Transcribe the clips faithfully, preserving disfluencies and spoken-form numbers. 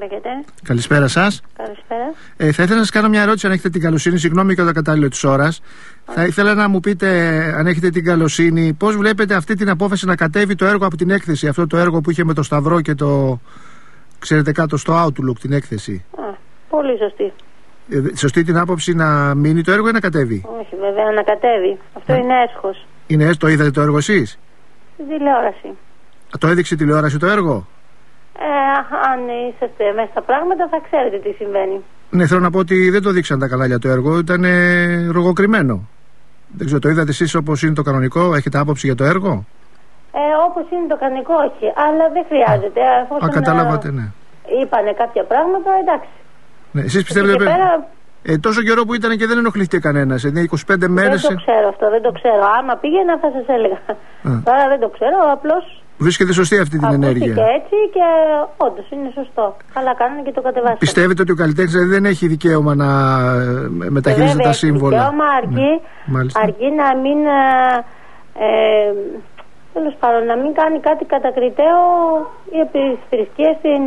Λέγεται. Καλησπέρα σας. Καλησπέρα. Ε, θα ήθελα να σας κάνω μια ερώτηση, αν έχετε την καλοσύνη. Συγγνώμη για το κατάλληλο της ώρας. Θα ήθελα να μου πείτε, αν έχετε την καλοσύνη, πώς βλέπετε αυτή την απόφαση να κατέβει το έργο από την έκθεση. Αυτό το έργο που είχε με το Σταυρό και το. Ξέρετε, κάτω στο Outlook την έκθεση. Α, πολύ σωστή. Ε, σωστή την άποψη να μείνει το έργο ή να κατέβει? Όχι, βέβαια, να κατέβει. Αυτό Α. είναι έσχος. Είναι έσχος, το είδατε το έργο εσείς? Στη τηλεόραση. Το έδειξε η τηλεόραση το έργο? Ε, αν είσαστε μέσα στα πράγματα, θα ξέρετε τι συμβαίνει. Ναι, θέλω να πω ότι δεν το δείξαν τα κανάλια το έργο, ήταν ε, ρογοκριμένο. Δεν ξέρω, το είδατε εσείς όπως είναι το κανονικό, έχετε άποψη για το έργο? Ε, όπως είναι το κανονικό, όχι, αλλά δεν χρειάζεται. Α, καταλάβατε, ναι. Είπανε κάποια πράγματα, εντάξει. Ναι, εσείς πιστεύετε. Πέρα... Ε, τόσο καιρό που ήταν και δεν ενοχλήθηκε κανένας. Είναι είκοσι πέντε μέρες. Δεν το ξέρω αυτό, δεν το ξέρω. Άμα πήγαινα θα σας έλεγα. Α. Τώρα δεν το ξέρω, απλώς. Βρίσκεται σωστή αυτή την ενέργεια. Και έτσι και όντως είναι σωστό. Καλά κάνανε και το κατεβάσανε. Πιστεύετε ότι ο καλλιτέχνης δεν έχει δικαίωμα να μεταχειρίζεται τα σύμβολα? Έχει δικαίωμα, αρκεί, ναι. αρκεί να μην. Ε, τέλος πάντων, να μην κάνει κάτι κατακριτέο για τις θρησκείες στην,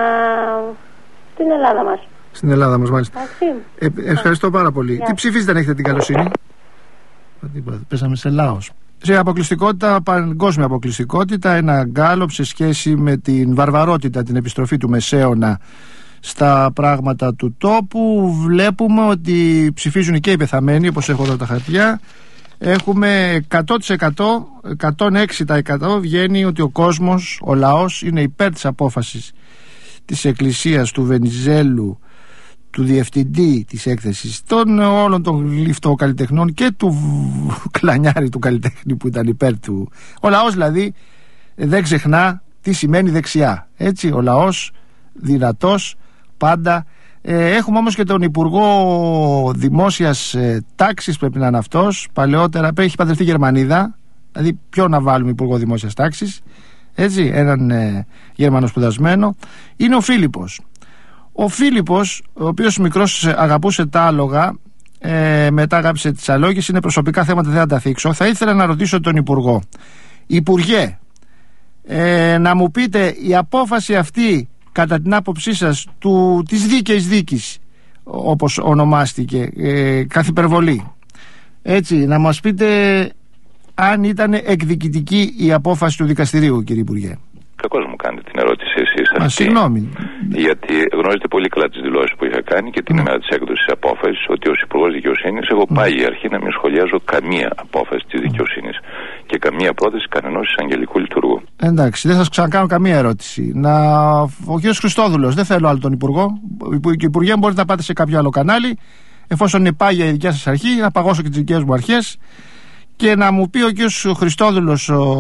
στην Ελλάδα μας. Στην Ελλάδα μας, μάλιστα. Ε, ευχαριστώ πάρα πολύ. Yeah. Τι ψηφίζετε, αν έχετε την καλοσύνη? Πέσαμε σε λαός. Σε αποκλειστικότητα, παγκόσμια αποκλειστικότητα, ένα γκάλωπ σε σχέση με την βαρβαρότητα, την επιστροφή του Μεσαίωνα στα πράγματα του τόπου. Βλέπουμε ότι ψηφίζουν και οι πεθαμένοι, όπως έχω εδώ τα χαρτιά. Έχουμε εκατό τοις εκατό, εκατόν έξι τοις εκατό βγαίνει ότι ο κόσμος, ο λαός, είναι υπέρ της απόφασης της Εκκλησίας, του Βενιζέλου, του διευθυντή της έκθεσης, των όλων των λιφτοκαλλιτεχνών και του κλανιάρη του καλλιτέχνη που ήταν υπέρ του. Ο λαός δηλαδή δεν ξεχνά τι σημαίνει δεξιά. Έτσι, ο λαός δυνατός πάντα. Ε, έχουμε όμως και τον Υπουργό Δημόσιας ε, Τάξης, πρέπει να είναι αυτός. Παλαιότερα έχει παντρευτεί Γερμανίδα. Δηλαδή, ποιο να βάλουμε Υπουργό Δημόσιας Τάξης? Έτσι, έναν ε, Γερμανό σπουδασμένο. Είναι ο Φίλιππος. Ο Φίλιππος, ο οποίος μικρός αγαπούσε τα άλογα, ε, μετά αγάπησε τις αλόγες. Είναι προσωπικά θέματα, δεν θα τα θίξω. Θα ήθελα να ρωτήσω τον Υπουργό. Υπουργέ, ε, να μου πείτε, η απόφαση αυτή, κατά την άποψή σας, του, της δίκαιης δίκης, όπως ονομάστηκε, ε, καθ' υπερβολή, έτσι, να μας πείτε αν ήταν εκδικητική η απόφαση του δικαστηρίου, κύριε Υπουργέ. Κακώς μου κάνετε την ερώτηση εσείς αυτή. Μα συγγνώμη. Γιατί γνωρίζετε πολύ καλά τις δηλώσεις που είχα κάνει και την mm. ημέρα της έκδοσης της απόφασης, ότι ως Υπουργός Δικαιοσύνης έχω mm. πάει η αρχή να μην σχολιάζω καμία απόφαση της δικαιοσύνης mm. και καμία πρόταση κανενός εισαγγελικού λειτουργού. Εντάξει, δεν θα σας ξανακάνω καμία ερώτηση. Να... Ο κ. Χριστόδουλος, δεν θέλω άλλο τον Υπουργό. Κύριε Υπουργέ, μπορείτε να πάτε σε κάποιο άλλο κανάλι, εφόσον είναι πάγια η δικιά σας αρχή, να παγώσω και τις δικές μου αρχές. Και να μου πει ο κ. Χριστόδουλος, ο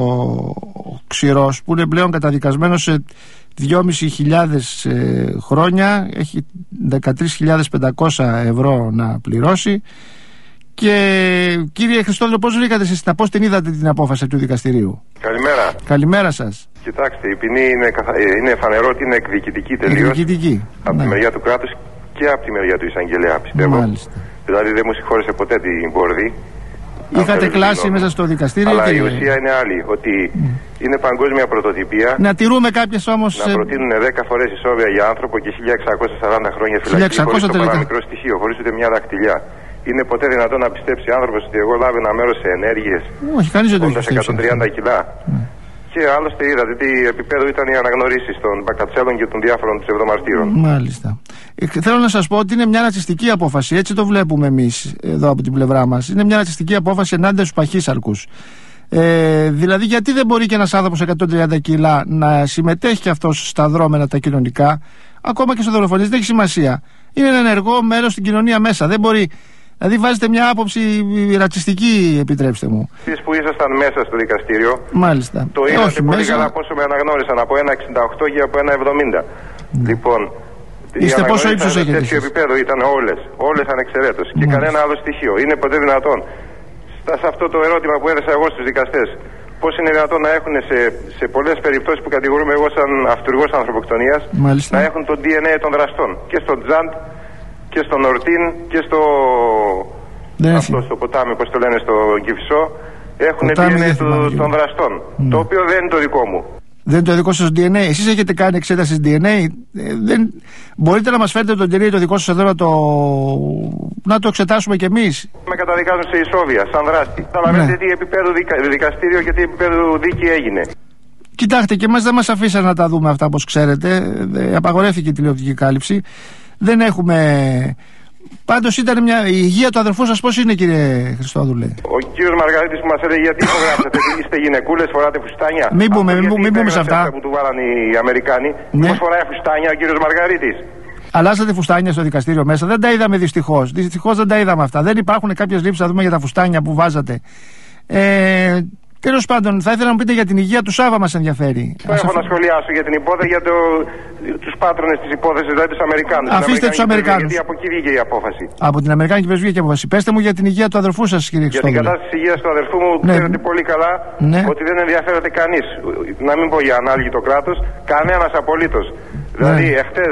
ξηρός, που είναι πλέον καταδικασμένος σε δυόμισι χιλιάδες ε, χρόνια, έχει δεκατρείς χιλιάδες πεντακόσια ευρώ να πληρώσει. Και κύριε Χριστόδουλο, πώς βρήκατε εσείς, πώς την είδατε την απόφαση του δικαστηρίου? Καλημέρα. Καλημέρα σας. Κοιτάξτε, η ποινή είναι, είναι φανερό ότι είναι εκδικητική τελείως. Εκδικητική. Από ναι. τη μεριά του κράτους και από τη μεριά του εισαγγελέα, πιστεύω. Μάλιστα. Δηλαδή δεν μου συγχώρεσε ποτέ την πορδί. Είχατε κλάσει μέσα στο δικαστήριο. Αλλά και... η ουσία είναι άλλη. Ότι mm. είναι παγκόσμια πρωτοτυπία. Να τηρούμε κάποιες όμως. Να προτείνουν δέκα φορές ισόβια για άνθρωπο και χίλια εξακόσια σαράντα χρόνια φυλακή. Χωρίς το παραμικρό στοιχείο, χωρίς ούτε μια δακτυλιά. Είναι ποτέ δυνατόν να πιστέψει άνθρωπος ότι εγώ λάβω ένα μέρος σε ενέργειες? Όχι, κανείς δεν το έχει πιστέψει. εκατόν τριάντα κιλά. Mm. Και άλλωστε είδατε τι επίπεδο ήταν οι αναγνωρίσεις των μπακατσέλων και των διάφορων ψευδομαρτύρων. Μάλιστα. Ε, θέλω να σας πω ότι είναι μια ρατσιστική απόφαση. Έτσι το βλέπουμε εμείς εδώ από την πλευρά μας. Είναι μια ρατσιστική απόφαση ενάντια στους παχύσαρκους. Ε, δηλαδή, γιατί δεν μπορεί και ένας άνθρωπος εκατόν τριάντα κιλά να συμμετέχει και αυτός στα δρόμενα τα κοινωνικά, ακόμα και στο δολοφονίες, δεν έχει σημασία. Είναι ένα ενεργό μέρος στην κοινωνία μέσα. Δεν μπορεί. Δηλαδή βάζετε μια άποψη ρατσιστική, επιτρέψτε μου. Εσείς που ήσασταν μέσα στο δικαστήριο, μάλιστα. Το είδατε όχι, πολύ μέσα... καλά πόσο με αναγνώρισαν, από ένα εξήντα οκτώ και από ένα εβδομήντα. Ναι. Λοιπόν, είστε πόσο ύψος έχετε? Τέτοιο επίπεδο ήταν όλες, όλες ανεξαιρέτως. Και κανένα άλλο στοιχείο. Είναι ποτέ δυνατόν? Στα, σε αυτό το ερώτημα που έδεσα εγώ στους δικαστές, πώς είναι δυνατόν να έχουν σε, σε πολλές περιπτώσεις που κατηγορούμε εγώ σαν αυτουργός ανθρωποκτονίας, να έχουν το ντι εν έι των δραστών. Και στο Τζαντ και στον Ορτίν και στο, αυτό, στο ποτάμι, όπως το λένε, στο Κηφισό, έχουν ντι εν έι του, των δραστών. Mm. Το οποίο δεν είναι το δικό μου. Δεν είναι το δικό σας ντι εν έι. Εσείς έχετε κάνει εξέταση ντι εν έι. Ε, δεν... Μπορείτε να μας φέρετε το ντι εν έι το δικό σας εδώ να το, να το εξετάσουμε κι εμείς. Με καταδικάζουν σε ισόβια, σαν δράστη. Καταλαβαίνετε ναι. τι επίπεδο δικα... δικαστήριο και τι επίπεδο δίκη έγινε. Κοιτάξτε, και εμάς δεν μας αφήσαν να τα δούμε αυτά, όπως ξέρετε. Ε, απαγορεύτηκε η τηλεοπτική κάλυψη. Δεν έχουμε. Πάντως ήταν μια. Η υγεία του αδερφού σας πώς είναι, κύριε Χριστόδουλε? Ο κύριος Μαργαρίτης που μας έλεγε γιατί υπογράψατε, είστε γυναικούλες, φοράτε φουστάνια. Μην πούμε, μην, μην πούμε σε αυτά. Που του βάλαν οι Αμερικάνοι. Ναι. Πώς φοράει φουστάνια ο κύριος Μαργαρίτης? Αλλάσατε φουστάνια στο δικαστήριο μέσα. Δεν τα είδαμε δυστυχώς. Δυστυχώς δεν τα είδαμε αυτά. Δεν υπάρχουν κάποιες λήψεις να δούμε για τα φουστάνια που βάζατε. Ε, Τέλος πάντων, θα ήθελα να μου πείτε για την υγεία του Σάβα, μας ενδιαφέρει. Δεν έχω να σχολιάσω για την υπόθεση, για το, τους πάτρονες της υπόθεσης, δηλαδή τους Αμερικάνους. Αφήστε τους Αμερικάνους. Γιατί από εκεί βγήκε η απόφαση. Από την Αμερικάνικη πρεσβεία βγήκε η απόφαση. Πέστε μου για την υγεία του αδερφού σας, κύριε Χριστόδουλε. Για την κατάσταση υγείας του αδερφού μου, ναι. Ξέρετε πολύ καλά ναι. ότι δεν ενδιαφέρεται κανείς. Να μην πω για ανάλογη το κράτος, κανένας απολύτως. Ναι. Δηλαδή, εχθές.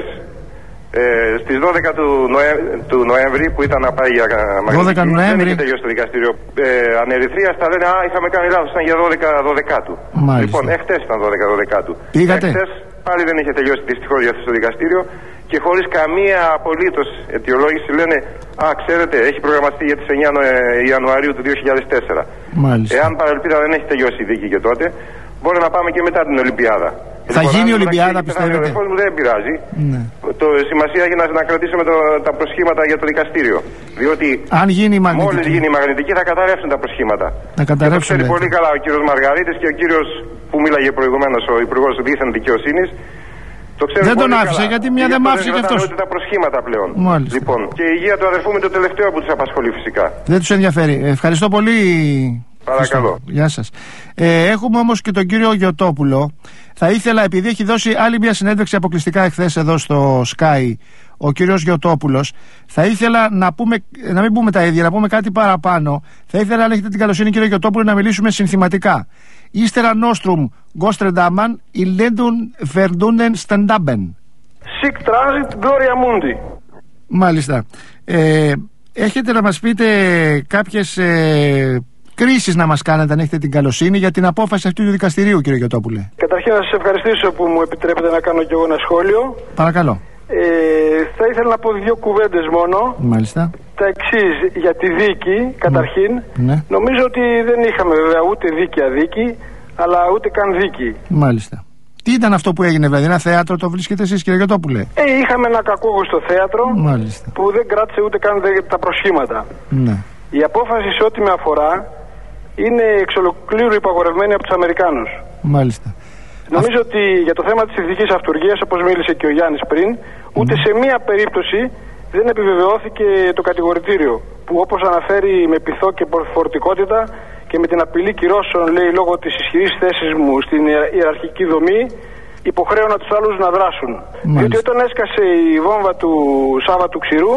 Ε, στις δώδεκα του, Νοέμ, του Νοέμβρη που ήταν να πάει για μαγνητική, δεν είχε τελειώσει το δικαστήριο ε, ανερυθρίας, θα λένε α, είχαμε κάνει λάθος, ήταν για δώδεκα δωδεκάτου. Λοιπόν, εχθές ήταν δώδεκα δωδεκάτου. Πήγατε? Εχθές πάλι δεν είχε τελειώσει δυστυχώς για αυτό το δικαστήριο και χωρίς καμία απολύτως αιτιολόγηση λένε α, ξέρετε, έχει προγραμματιστεί για τις εννιά Ιανουαρίου του δύο χιλιάδες τέσσερα. Μάλιστα. Εάν παρελπίδα δεν έχει τελειώσει η δίκη και τότε, μπορεί να πάμε και μετά την Ολυμπιάδα. Θα λοιπόν, γίνει η Ολυμπιάδα, πιστεύετε? Μου δεν πειράζει. Ναι. Το σημασία έχει να, να κρατήσουμε το, τα προσχήματα για το δικαστήριο. Διότι αν γίνει η μαγνητική, μόλις γίνει η μαγνητική θα καταρρεύσουν τα προσχήματα. Θα καταρρεύσουν. Και το ξέρει πολύ καλά ο κύριος Μαργαρίτης και ο κύριος που μίλαγε προηγουμένως, ο Υπουργός δίθεν Δικαιοσύνης. Το δεν τον άφησε καλά. Γιατί μια δεν μ' άφησε και αυτός. Δεν τα προσχήματα πλέον. Μάλιστα. Λοιπόν, και η υγεία του αδερφού με το τελευταίο που τους απασχολεί φυσικά. Δεν τους ενδιαφέρει. Ευχαριστώ πολύ. Παρακαλώ. Γεια σας. Ε, έχουμε όμως και τον κύριο Γιωτόπουλο. Θα ήθελα, επειδή έχει δώσει άλλη μια συνέντευξη αποκλειστικά εχθές εδώ στο Sky ο κύριος Γιωτόπουλος, θα ήθελα να, πούμε, να μην πούμε τα ίδια, να πούμε κάτι παραπάνω. Θα ήθελα, αν έχετε την καλοσύνη, κύριε Γιωτόπουλο, να μιλήσουμε συνθηματικά. Ύστερα Nostrum, Gostredaman, Illendun, Verdunen, Stendaben. Sic transit, Gloria Mundi. Μάλιστα. Ε, έχετε να μας πείτε κάποιες ε, κρίσεις να μας κάνετε, αν έχετε την καλοσύνη, για την απόφαση αυτού του δικαστηρίου, κύριε Γιωτόπουλε? Καταρχήν να σας ευχαριστήσω που μου επιτρέπετε να κάνω κι εγώ ένα σχόλιο. Παρακαλώ. Ε, θα ήθελα να πω δύο κουβέντες μόνο. Μάλιστα. Τα εξής για τη δίκη, καταρχήν. Ναι. Νομίζω ότι δεν είχαμε βέβαια ούτε δίκαια δίκη, αλλά ούτε καν δίκη. Μάλιστα. Τι ήταν αυτό που έγινε, βέβαια? Ένα θέατρο το βρίσκετε εσείς, κύριε Γιωτόπουλε? Ε, είχαμε ένα κακόγουστο θέατρο. Μάλιστα. Που δεν κράτησε ούτε καν τα προσχήματα. Ναι. Η απόφαση σε ό,τι με αφορά είναι εξ ολοκλήρου υπαγορευμένη από τους Αμερικάνους. Μάλιστα. Νομίζω ότι για το θέμα της ηθικής αυτουργίας, όπως μίλησε και ο Γιάννης πριν, ούτε mm. σε μία περίπτωση δεν επιβεβαιώθηκε το κατηγορητήριο, που όπως αναφέρει με πειθό και φορτικότητα και με την απειλή κυρώσεων, λέει, λόγω της ισχυρής θέσης μου στην ιεραρχική δομή, υποχρέωνα τους άλλους να δράσουν. Μάλιστα. Διότι όταν έσκασε η βόμβα του Σάββατου Ξηρού,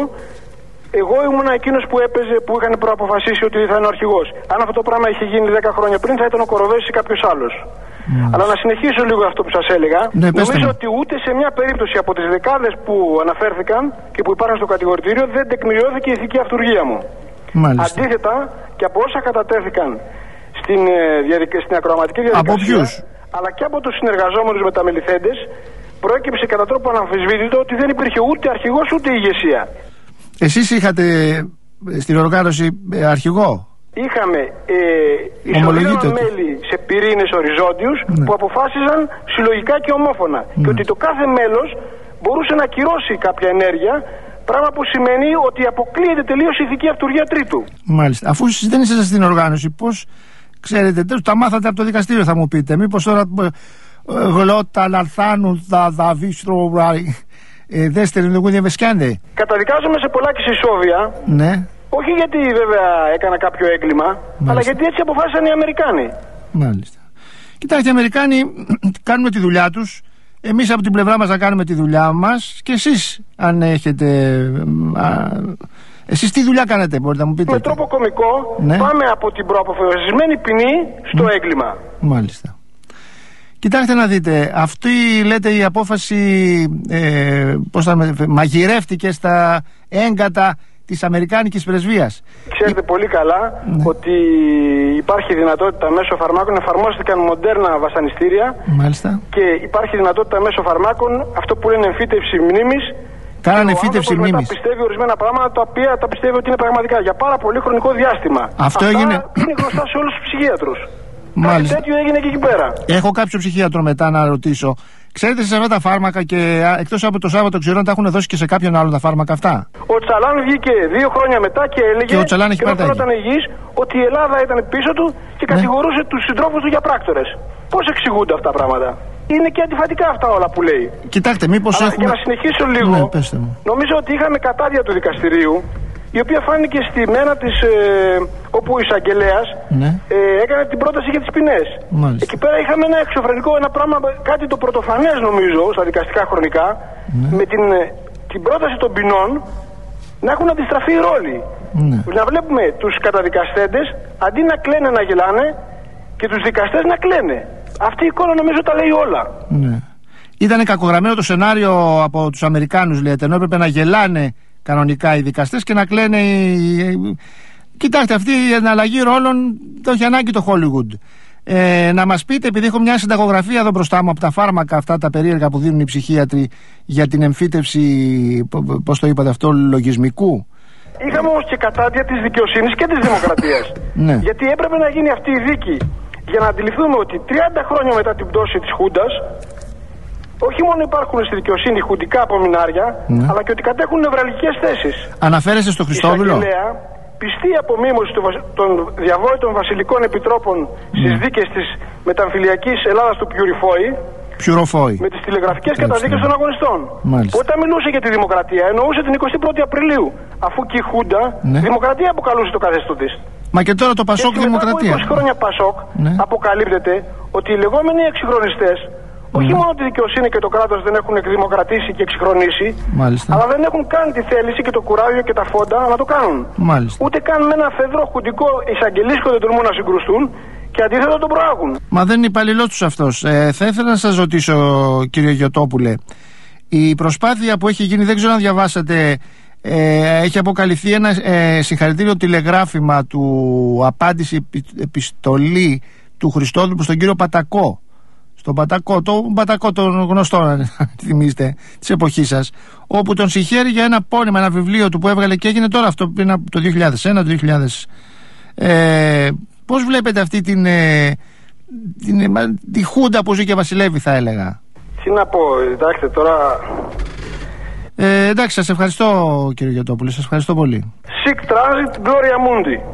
εγώ ήμουν εκείνος που έπαιζε, που είχαν προαποφασίσει ότι θα είναι ο αρχηγός. Αν αυτό το πράγμα είχε γίνει δέκα χρόνια πριν, θα ήταν ο Κοροβέσης ή κάποιος άλλος. Mm. Αλλά να συνεχίσω λίγο αυτό που σας έλεγα. Ναι, νομίζω ότι ούτε σε μια περίπτωση από τις δεκάδες που αναφέρθηκαν και που υπάρχουν στο κατηγορητήριο δεν τεκμηριώθηκε η ηθική αυτουργία μου. Μάλιστα. Αντίθετα, και από όσα κατατέθηκαν στην, διαδικα... στην ακροαματική διαδικασία, αλλά και από τους συνεργαζόμενους μεταμεληθέντες, προέκυψε κατά τρόπο αναμφισβήτητο ότι δεν υπήρχε ούτε αρχηγός ούτε ηγεσία. Εσείς είχατε στην οργάνωση αρχηγό? Είχαμε ε, ισοδύναμα μέλη σε πυρήνες οριζόντιους, ναι, που αποφάσιζαν συλλογικά και ομόφωνα, ναι, και ότι το κάθε μέλος μπορούσε να κυρώσει κάποια ενέργεια, πράγμα που σημαίνει ότι αποκλείεται τελείως η ηθική αυτουργία τρίτου. Μάλιστα. Αφού εσείς δεν είσαστε στην οργάνωση, πώς ξέρετε? Τέλος, τα μάθατε από το δικαστήριο, θα μου πείτε. Μήπως τώρα γλώτα λαρθάνουν θα δαβίστρο δεύτερη λογούδια βεσκιάντε? Καταδικάζομαι σε πολλά και σε ισόβια. Ναι. Όχι γιατί βέβαια έκανα κάποιο έγκλημα, μάλιστα, αλλά γιατί έτσι αποφάσισαν οι Αμερικάνοι. Μάλιστα. Κοιτάξτε, οι Αμερικάνοι κάνουν τη δουλειά τους. Εμείς από την πλευρά μας να κάνουμε τη δουλειά μας. Και εσείς, αν έχετε. Α, εσείς τι δουλειά κάνετε, μπορείτε να μου πείτε? Με τρόπο κωμικό, ναι, πάμε από την προαποφασισμένη ποινή στο mm. έγκλημα. Μάλιστα. Κοιτάξτε να δείτε, αυτή, λέτε, η απόφαση ε, πώς θα, μαγειρεύτηκε στα έγκατα της Αμερικάνικης πρεσβείας. Ξέρετε Η... πολύ καλά ναι. ότι υπάρχει δυνατότητα μέσω φαρμάκων, εφαρμόστηκαν μοντέρνα βασανιστήρια. Μάλιστα. Και υπάρχει δυνατότητα μέσω φαρμάκων, αυτό που λένε εμφύτευση μνήμης. Κάνανε εμφύτευση μνήμης. Πιστεύει ορισμένα πράγματα τα οποία τα πιστεύει ότι είναι πραγματικά για πάρα πολύ χρονικό διάστημα. Αυτό Αυτά έγινε. Είναι γνωστά σε όλους τους ψυχίατρους. Μάλιστα. Κάτι τέτοιο έγινε και εκεί πέρα. Έχω κάποιο ψυχίατρο μετά να ρωτήσω. Ξέρετε σε αυτά τα φάρμακα και εκτός από το Σάββατο ξέρω να τα έχουν δώσει και σε κάποιον άλλο τα φάρμακα αυτά. Ο Τσαλάν βγήκε δύο χρόνια μετά και έλεγε και ο Τσαλάν έχει και όταν ήταν υγιής ότι η Ελλάδα ήταν πίσω του και ναι. κατηγορούσε τους συντρόφους του για πράκτορες. Πώς εξηγούνται αυτά τα πράγματα? Είναι και αντιφατικά αυτά όλα που λέει. Κοιτάξτε, μήπως Αλλά έχουμε... για να συνεχίσω λίγο, ναι, πέστε μου. Νομίζω ότι είχαμε κατάδια του δικαστηρίου, η οποία φάνηκε στη μέρα της, ε, όπου ο εισαγγελέας ναι. ε, έκανε την πρόταση για τις ποινές. Μάλιστα. Εκεί πέρα είχαμε ένα εξωφρενικό, ένα πράγμα, κάτι το πρωτοφανές νομίζω, στα δικαστικά χρονικά, ναι. με την, την πρόταση των ποινών να έχουν αντιστραφεί οι ρόλοι. Ναι. Να βλέπουμε τους καταδικαστέντες, αντί να κλαίνε να γελάνε, και τους δικαστές να κλαίνε. Αυτή η εικόνα νομίζω τα λέει όλα. Ναι. Ήταν κακογραμμένο το σενάριο από τους Αμερικάνους, λέτε, ενώ έπρεπε να γελάνε κανονικά οι δικαστές και να κλαίνε οι... Κοιτάξτε, αυτή η εναλλαγή ρόλων το έχει ανάγκη το Hollywood. Ε, να μας πείτε, επειδή έχω μια συνταγογραφία εδώ μπροστά μου από τα φάρμακα αυτά τα περίεργα που δίνουν οι ψυχίατροι για την εμφύτευση, πώς το είπατε αυτό, λογισμικού. Είχαμε όμως και κατάδια της δικαιοσύνης και της δημοκρατίας. Ναι. Γιατί έπρεπε να γίνει αυτή η δίκη για να αντιληφθούμε ότι τριάντα χρόνια μετά την πτώση της Χούντας, όχι μόνο υπάρχουν στη δικαιοσύνη χουντικά απομεινάρια, ναι. αλλά και ότι κατέχουν νευραλγικές θέσεις. Αναφέρεστε στο Χριστόδουλο. Η εισαγγελέα, πιστή απομίμωση των διαβόητων βασιλικών επιτρόπων στις ναι. δίκες της μεταμφιλιακής Ελλάδας του Πιουριφόη, Πιουροφόη. με τις τηλεγραφικές καταδίκες των αγωνιστών. Μάλιστα. Όταν μιλούσε για τη δημοκρατία, εννοούσε την εικοστή πρώτη Απριλίου, αφού και η Χούντα ναι. δημοκρατία αποκαλούσε το καθεστώ της. Μα και τώρα το Πασόκ δημοκρατία. Μετά από είκοσι χρόνια Πασόκ ναι. αποκαλύπτεται ότι οι λεγόμενοι εξυγχρονιστές όχι mm. μόνο τη δικαιοσύνη και το κράτος δεν έχουν εκδημοκρατήσει και εξυγχρονίσει, Μάλιστα. αλλά δεν έχουν καν τη θέληση και το κουράγιο και τα φόντα να το κάνουν. Μάλιστα. Ούτε καν με ένα φεδρό χουντικό εισαγγελίσκο δεν τολμούν να συγκρουστούν και αντίθετα τον προάγουν. Μα δεν είναι υπαλληλός τους αυτός. Ε, θα ήθελα να σας ρωτήσω, κύριε Γιωτόπουλε, η προσπάθεια που έχει γίνει, δεν ξέρω αν διαβάσατε, ε, έχει αποκαλυφθεί ένα ε, συγχαρητήριο τηλεγράφημα του απάντηση επι, επιστολή του Χριστόδουλου στον κύριο Πατακό. Στον Πατακό, το Πατακό τον γνωστό, αν θυμίζετε, της εποχής σας, όπου τον συγχαίρει για ένα πόνημα, ένα βιβλίο του που έβγαλε και έγινε τώρα αυτό πριν από το δύο χιλιάδες ένα, το δύο χιλιάδες. Ε, πώς βλέπετε αυτή την, ε, την, ε, τη χούντα που ζει και βασιλεύει, θα έλεγα? Τι να πω, εντάξει τώρα... Ε, εντάξει, σας ευχαριστώ κύριε Γιωτόπουλε, σας ευχαριστώ πολύ. Sic transit gloria mundi.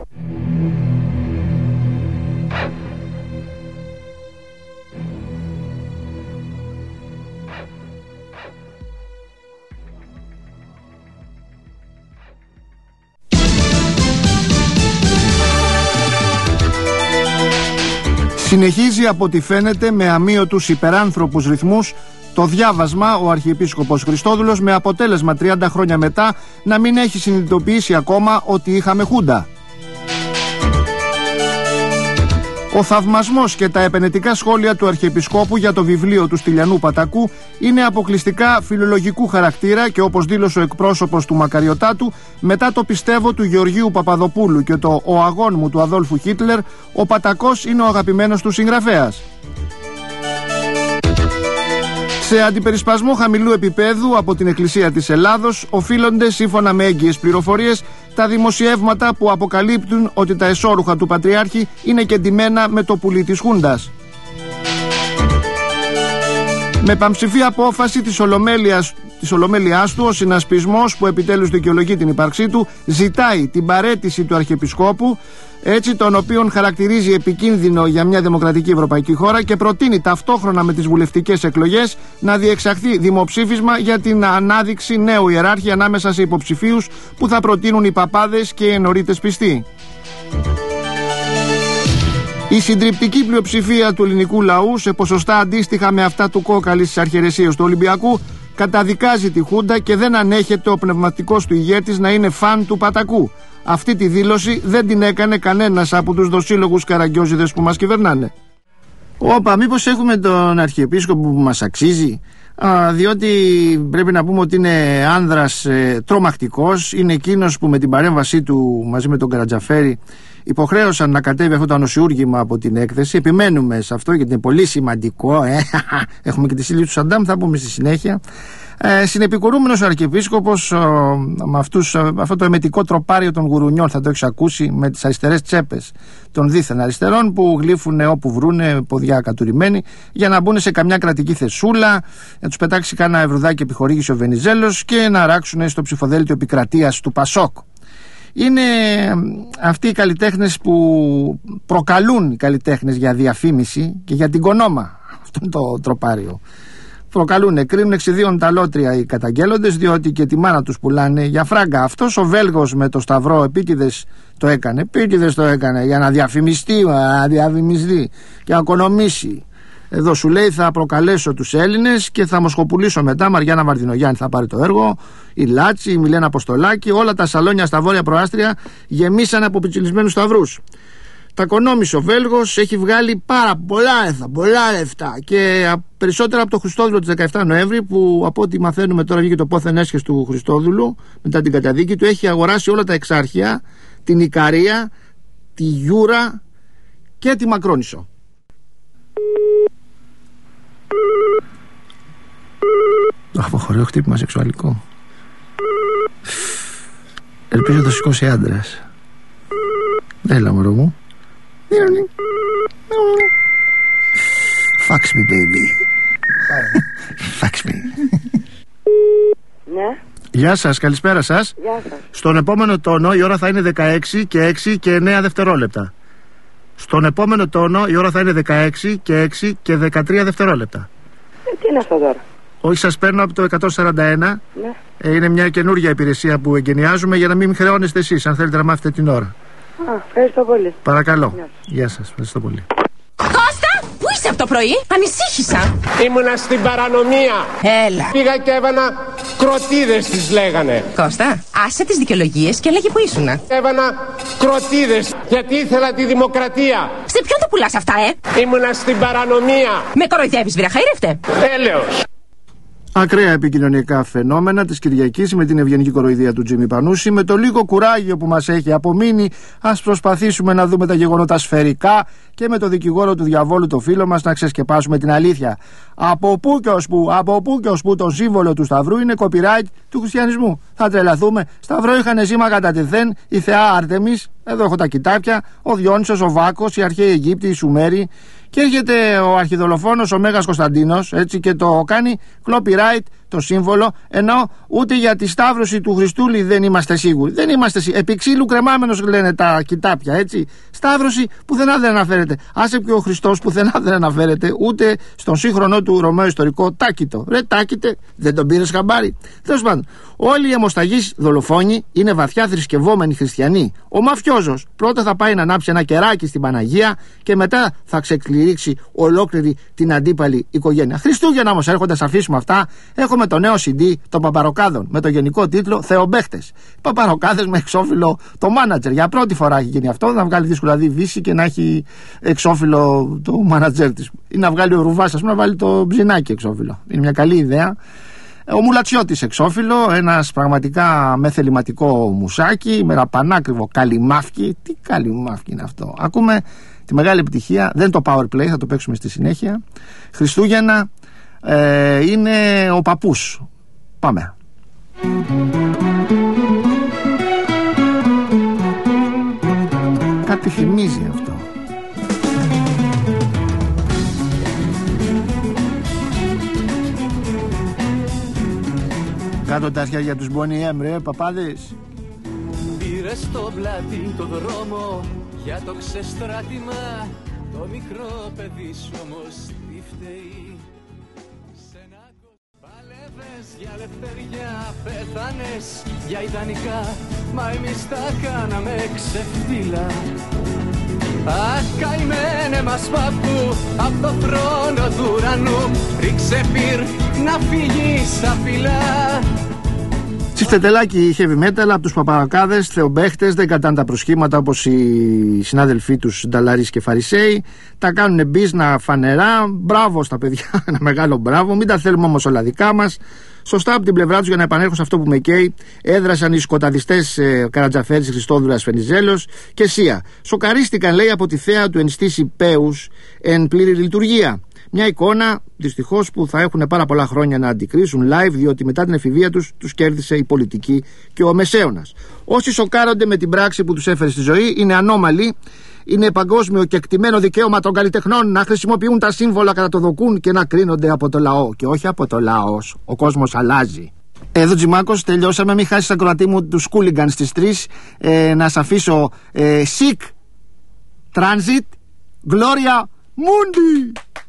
Συνεχίζει από ό,τι φαίνεται με αμύωτους υπεράνθρωπους ρυθμούς το διάβασμα ο Αρχιεπίσκοπος Χριστόδουλος, με αποτέλεσμα τριάντα χρόνια μετά να μην έχει συνειδητοποιήσει ακόμα ότι είχαμε χούντα. Ο θαυμασμός και τα επενετικά σχόλια του Αρχιεπισκόπου για το βιβλίο του Στυλιανού Πατακού είναι αποκλειστικά φιλολογικού χαρακτήρα και, όπως δήλωσε ο εκπρόσωπος του Μακαριωτάτου, μετά το πιστεύω του Γεωργίου Παπαδοπούλου και το «Ο αγών μου» του Αδόλφου Χίτλερ, ο Πατακός είναι ο αγαπημένος του συγγραφέας. Σε αντιπερισπασμό χαμηλού επίπεδου από την Εκκλησία της Ελλάδος οφείλονται, σύμφωνα με έγκυες πληροφορίες, τα δημοσιεύματα που αποκαλύπτουν ότι τα εσώρουχα του Πατριάρχη είναι κεντυμένα με το πουλί της Χούντας. Με πανψηφία απόφαση της Ολομέλειας, της Ολομέλειάς του, ο συνασπισμός που επιτέλους δικαιολογεί την ύπαρξή του ζητάει την παραίτηση του Αρχιεπισκόπου, έτσι τον οποίον χαρακτηρίζει επικίνδυνο για μια δημοκρατική ευρωπαϊκή χώρα, και προτείνει ταυτόχρονα με τις βουλευτικές εκλογές να διεξαχθεί δημοψήφισμα για την ανάδειξη νέου ιεράρχη ανάμεσα σε υποψηφίους που θα προτείνουν οι παπάδες και οι ενορίτες πιστοί. Η συντριπτική πλειοψηφία του ελληνικού λαού, σε ποσοστά αντίστοιχα με αυτά του Κόκαλης στις αρχιερεσίες του Ολυμπιακού, καταδικάζει τη Χούντα και δεν ανέχεται ο πνευματικός του ηγέτης να είναι φαν του Πατακού. Αυτή τη δήλωση δεν την έκανε κανένας από τους δοσύλλογους καραγκιόζιδες που μας κυβερνάνε. Όπα, μήπως έχουμε τον Αρχιεπίσκοπο που μας αξίζει? Α, διότι πρέπει να πούμε ότι είναι άνδρας ε, τρομακτικός. Είναι εκείνος που με την παρέμβασή του μαζί με τον Καρατζαφέρη υποχρέωσαν να κατέβει αυτό το ανοσιούργημα από την έκθεση. Επιμένουμε σε αυτό γιατί είναι πολύ σημαντικό. Ε. Έχουμε και τη σύλληψη του Σαντάμ, θα πούμε στη συνέχεια. Ε, συνεπικουρούμενος ο Αρχιεπίσκοπος ε, με αυτούς, ε, αυτό το εμετικό τροπάριο των γουρουνιών, θα το έχεις ακούσει, με τις αριστερές τσέπες των δίθεν αριστερών που γλύφουν όπου βρούνε, ποδιά κατουρημένοι, για να μπουν σε καμιά κρατική θεσούλα, να τους πετάξει κάνα ευρουδάκι επιχορήγηση ο Βενιζέλος και να ράξουν στο ψηφοδέλτιο επικρατείας του Πασόκ. Είναι αυτοί οι καλλιτέχνες που προκαλούν οι καλλιτέχνες για διαφήμιση και για την κονόμα. Αυτό είναι το τροπάριο. Προκαλούν, κρίνουν εξιδίων τα λότρια οι καταγγέλλοντες, διότι και τη μάνα τους πουλάνε για φράγκα. Αυτός ο Βέλγος με το σταυρό επίτηδες το έκανε. Επίτηδες το έκανε για να διαφημιστεί, να διαφημιστεί και να οικονομήσει. Εδώ σου λέει θα προκαλέσω τους Έλληνες και θα μοσχοπουλήσω μετά. Μαριάννα Μαρτινογιάννη θα πάρει το έργο, η Λάτση, η Μιλένα Αποστολάκη. Όλα τα σαλόνια στα βόρεια προάστρια γεμίσαν από πιτσιλισμένους σταυρούς. Τα οικονόμησε ο Βέλγος, έχει βγάλει πάρα πολλά λεφτά, πολλά λεφτά και περισσότερα από το Χριστόδουλο της δεκαεφτά Νοέμβρη, που από ό,τι μαθαίνουμε τώρα βγήκε το πόθεν έσχες του Χριστόδουλου μετά την καταδίκη του. Έχει αγοράσει όλα τα εξάρχεια, την Ικαρία, τη Γιούρα και τη Μακρόνισσο. Αποχωρεί χτύπημα σεξουαλικό. Ελπίζω το σηκώσει άντρας. Έλα μωρό μου. Fax me baby. Fax me. Ναι. Γεια σας, καλησπέρα σας. Γεια σας. Στον επόμενο τόνο η ώρα θα είναι δεκαέξι και έξι και εννέα δευτερόλεπτα. Στον επόμενο τόνο η ώρα θα είναι δεκαέξι και έξι και δεκατρία δευτερόλεπτα. Ε, τι είναι αυτό τώρα? Όχι, σας παίρνω από το εκατόν σαράντα ένα. Ναι. ε, Είναι μια καινούργια υπηρεσία που εγκαινιάζουμε για να μην χρεώνεστε εσείς, αν θέλετε να μάθετε την ώρα. Α, ευχαριστώ πολύ. Παρακαλώ. Γεια, Γεια σας, ευχαριστώ πολύ. Κώστα, πού είσαι από το πρωί? Ανησύχησα. Ήμουνα στην παρανομία. Έλα. Πήγα και έβανα κροτίδες τις λέγανε. Κώστα, άσε τις δικαιολογίες και λέγε που ήσουνα. Έβανα κροτίδες γιατί ήθελα τη δημοκρατία. Σε ποιον το πουλάς αυτά, ε? Ήμουνα στην παρανομία. Με κοροϊδεύεις, βραχαήρευτε. Έλεος. Ακραία επικοινωνιακά φαινόμενα της Κυριακής με την ευγενική κοροϊδία του Τζίμι Πανούση. Με το λίγο κουράγιο που μας έχει απομείνει, ας προσπαθήσουμε να δούμε τα γεγονότα σφαιρικά και με το δικηγόρο του διαβόλου, το φίλο μας, να ξεσκεπάσουμε την αλήθεια. Από πού και ως πού, από πού και ως πού το σύμβολο του Σταυρού είναι copyright του χριστιανισμού. Θα τρελαθούμε. Σταυρό είχαν ζήμα κατά τεθέν η θεά Άρτεμις. Εδώ έχω τα κοιτάπια. Ο Διόνυσος, ο Βάκος, οι αρχαίοι Αιγύπτιοι, οι Σουμέροι. Και έρχεται ο αρχιδολοφόνος, ο Μέγας Κωνσταντίνος, έτσι, και το κάνει copyright το σύμβολο, ενώ ούτε για τη σταύρωση του Χριστούλη δεν είμαστε σίγουροι. Δεν είμαστε σίγουροι. Επί ξύλου κρεμάμενος λένε τα κοιτάπια, έτσι. Σταύρωση πουθενά δεν αναφέρεται. Άσε και ο Χριστός πουθενά δεν αναφέρεται, ούτε στον σύγχρονο του Ρωμαίο ιστορικό Τάκητο. Ρε Τάκητε, δεν τον πήρες χαμπάρι? Τέλος πάντων, όλοι οι αιμοσταγείς δολοφόνοι είναι βαθιά θρησκευόμενοι χριστιανοί. Ο μαφιόζος πρώτα θα πάει να ανάψει ένα κεράκι στην Παναγία και μετά θα ξεκληρίξει ολόκληρη την αντίπαλη οικογένεια. Χριστούγεννα όμως έρχονται, ας αφήσουμε αυτά. Έχουμε το νέο σι ντι των Παπαροκάδων με το γενικό τίτλο Θεομπαίχτες. Παπαροκάδες με εξώφυλλο το μάνατζερ. Για πρώτη φορά έχει γίνει αυτό. Να βγάλει δύσκολα δηλαδή βύση και να έχει εξώφυλλο το μάνατζερ της. Ή να βγάλει ο Ρουβάς, ας πούμε, να βάλει το ψινάκι εξώφυλλο. Είναι μια καλή ιδέα. Ο Μουλατσιώτης εξώφυλλο, ένας πραγματικά μεθεληματικό μουσάκι με ένα πανάκριβο καλυμάφκι. Τι καλυμάφκι είναι αυτό? Ακούμε τη μεγάλη επιτυχία, δεν το power play, θα το παίξουμε στη συνέχεια. Χριστούγεννα ε, είναι ο παππούς. Πάμε. Κάτι θυμίζει αυτό. Κάτω τα χέρια τους Μπόνι Εμ, ρε παπάδες. Πήρε στο πλάτη το δρόμο για το ξεστράτημα. Το μικρό παιδί σου όμως τι φταίει? Παλεύες για ελευθεριά, πέθανες για ιδανικά. Μα εμείς τα κάναμε ξεφτύλα. Αχ, καημένε μας παππού, απ' το θρόνο του ουρανού. Ρίξε πυρ να φύγει στα φυλά. Τσιφτετελάκι heavy metal από τους παπαρακάδες, θεομπαίχτες, δεν κατάνε τα προσχήματα όπως οι συνάδελφοί τους Νταλαρείς και Φαρισαίοι. Τα κάνουν μπίζνα φανερά. Μπράβο στα παιδιά, ένα μεγάλο μπράβο. Μην τα θέλουμε όμως όλα δικά μας. Σωστά από την πλευρά τους, για να επανέρχω σε αυτό που με καίει, έδρασαν οι σκοταδιστές ε, Καρατζαφέρης, Χριστόδουλας, Φενιζέλος και Σία. Σοκαρίστηκαν, λέει, από τη θέα του ενστήσει Πέους εν πλήρη λειτουργία. Μια εικόνα, δυστυχώς, που θα έχουν πάρα πολλά χρόνια να αντικρίσουν live, διότι μετά την εφηβεία τους τους κέρδισε η πολιτική και ο μεσαίωνας. Όσοι σοκάρονται με την πράξη που τους έφερε στη ζωή είναι ανώμαλοι. Είναι παγκόσμιο και εκτιμένο δικαίωμα των καλλιτεχνών να χρησιμοποιούν τα σύμβολα κατά το δοκούν και να κρίνονται από το λαό. Και όχι από το λαό. Ο κόσμος αλλάζει. Εδώ Τζιμάκος, τελειώσαμε. Μην χάσεις ακροατή μου του Σκούλιγκαν στις τρεις. Ε, να σας αφήσω ε, Sick Transit Gloria Mundi.